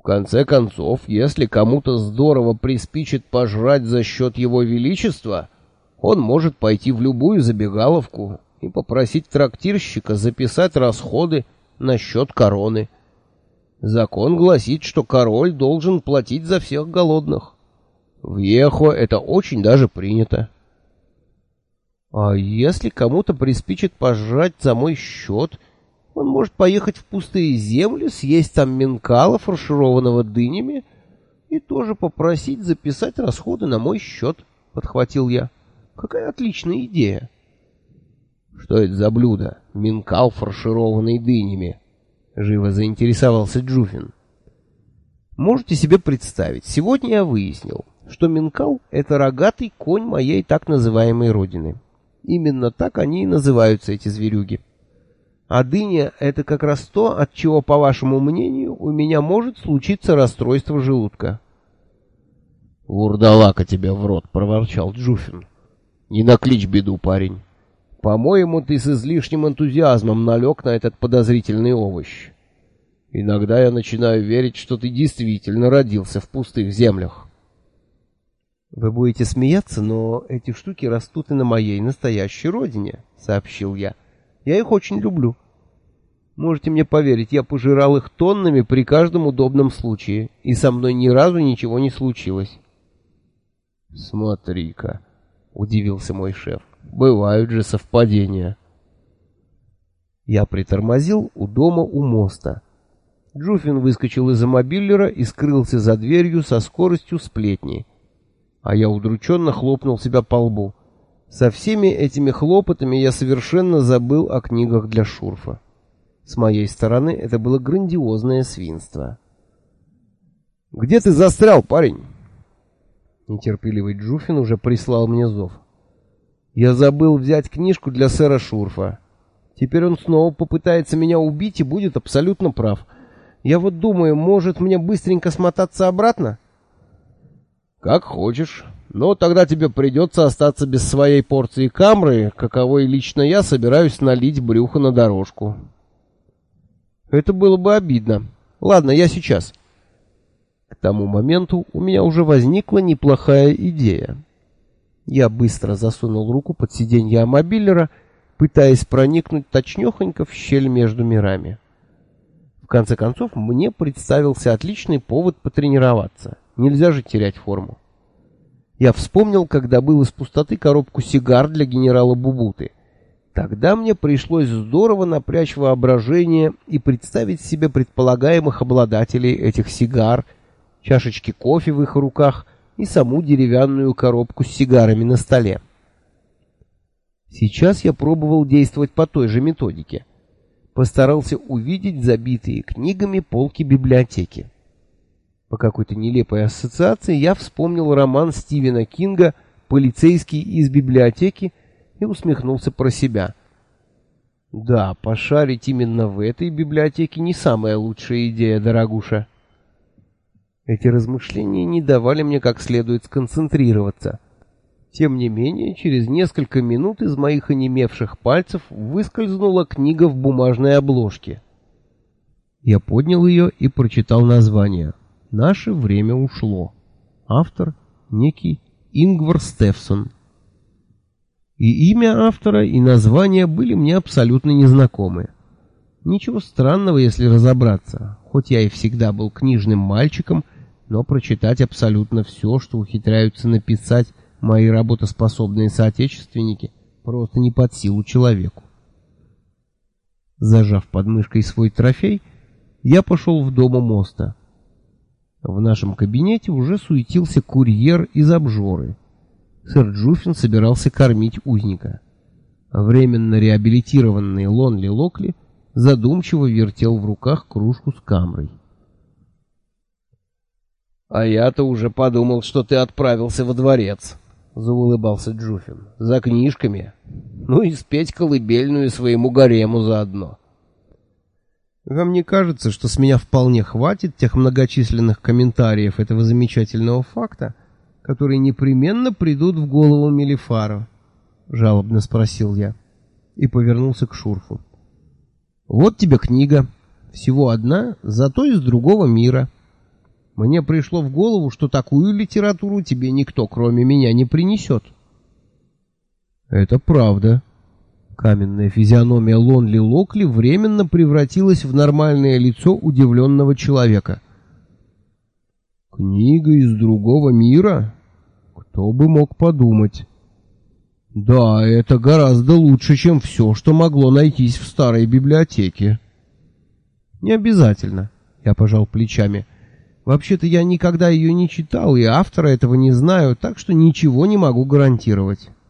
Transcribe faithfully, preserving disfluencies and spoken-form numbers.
конце концов, если кому-то здорово приспичит пожрать за счет его величества, он может пойти в любую забегаловку и попросить трактирщика записать расходы на счет короны. Закон гласит, что король должен платить за всех голодных. В Ехо это очень даже принято. А если кому-то приспичит пожрать за мой счет, он может поехать в пустые земли, съесть там минкала, фаршированного дынями, и тоже попросить записать расходы на мой счет, — подхватил я. Какая отличная идея. Что это за блюдо? Минкал, фаршированный дынями? Живо заинтересовался Джуфин. Можете себе представить, сегодня я выяснил, что минкал — это рогатый конь моей так называемой родины. Именно так они и называются, эти зверюги. А дыня — это как раз то, от чего, по вашему мнению, у меня может случиться расстройство желудка. «Вурдалака тебя в рот!» — проворчал Джуфин. «Не накличь беду, парень. По-моему, ты с излишним энтузиазмом налег на этот подозрительный овощ. Иногда я начинаю верить, что ты действительно родился в пустых землях». «Вы будете смеяться, но эти штуки растут и на моей настоящей родине», — сообщил я. «Я их очень люблю. Можете мне поверить, я пожирал их тоннами при каждом удобном случае, и со мной ни разу ничего не случилось». «Смотри-ка», — удивился мой шеф, — «бывают же совпадения». Я притормозил у дома у моста. Джуфин выскочил из-за мобиллера и скрылся за дверью со скоростью сплетни. А я удрученно хлопнул себя по лбу. Со всеми этими хлопотами я совершенно забыл о книгах для Шурфа. С моей стороны это было грандиозное свинство. «Где ты застрял, парень?» Нетерпеливый Джуфин уже прислал мне зов. «Я забыл взять книжку для сэра Шурфа. Теперь он снова попытается меня убить и будет абсолютно прав. Я вот думаю, может мне быстренько смотаться обратно?» «Как хочешь, но тогда тебе придется остаться без своей порции камры, каковой лично я собираюсь налить брюхо на дорожку». «Это было бы обидно. Ладно, я сейчас». К тому моменту у меня уже возникла неплохая идея. Я быстро засунул руку под сиденье мобиллера, пытаясь проникнуть точнёхонько в щель между мирами. В конце концов, мне представился отличный повод потренироваться. Нельзя же терять форму. Я вспомнил, как добыл из пустоты коробку сигар для генерала Бубуты. Тогда мне пришлось здорово напрячь воображение и представить себе предполагаемых обладателей этих сигар, чашечки кофе в их руках и саму деревянную коробку с сигарами на столе. Сейчас я пробовал действовать по той же методике. Постарался увидеть забитые книгами полки библиотеки. По какой-то нелепой ассоциации я вспомнил роман Стивена Кинга «Полицейский из библиотеки» и усмехнулся про себя. Да, пошарить именно в этой библиотеке не самая лучшая идея, дорогуша. Эти размышления не давали мне как следует сконцентрироваться. Тем не менее, через несколько минут из моих онемевших пальцев выскользнула книга в бумажной обложке. Я поднял ее и прочитал название. «Наше время ушло». Автор некий Ингвар Стефсон. И имя автора, и название были мне абсолютно незнакомы. Ничего странного, если разобраться. Хоть я и всегда был книжным мальчиком, но прочитать абсолютно все, что ухитряются написать мои работоспособные соотечественники, просто не под силу человеку. Зажав под мышкой свой трофей, я пошел в дом у моста. В нашем кабинете уже суетился курьер из обжоры. Сэр Джуфин собирался кормить узника. Временно реабилитированный Лонли Локли задумчиво вертел в руках кружку с камрой. «А я-то уже подумал, что ты отправился во дворец», — заулыбался Джуфин. «За книжками. Ну и спеть колыбельную своему гарему заодно». Вам не кажется, что с меня вполне хватит тех многочисленных комментариев этого замечательного факта, которые непременно придут в голову Мелифару? Жалобно спросил я и повернулся к Шурфу. Вот тебе книга. Всего одна, зато из другого мира. Мне пришло в голову, что такую литературу тебе никто, кроме меня, не принесет. Это правда. Каменная физиономия Лонли Локли временно превратилась в нормальное лицо удивленного человека. Книга из другого мира? Кто бы мог подумать? Да, это гораздо лучше, чем все, что могло найтись в старой библиотеке. Не обязательно, я пожал плечами. Вообще-то я никогда ее не читал, и автора этого не знаю, так что ничего не могу гарантировать.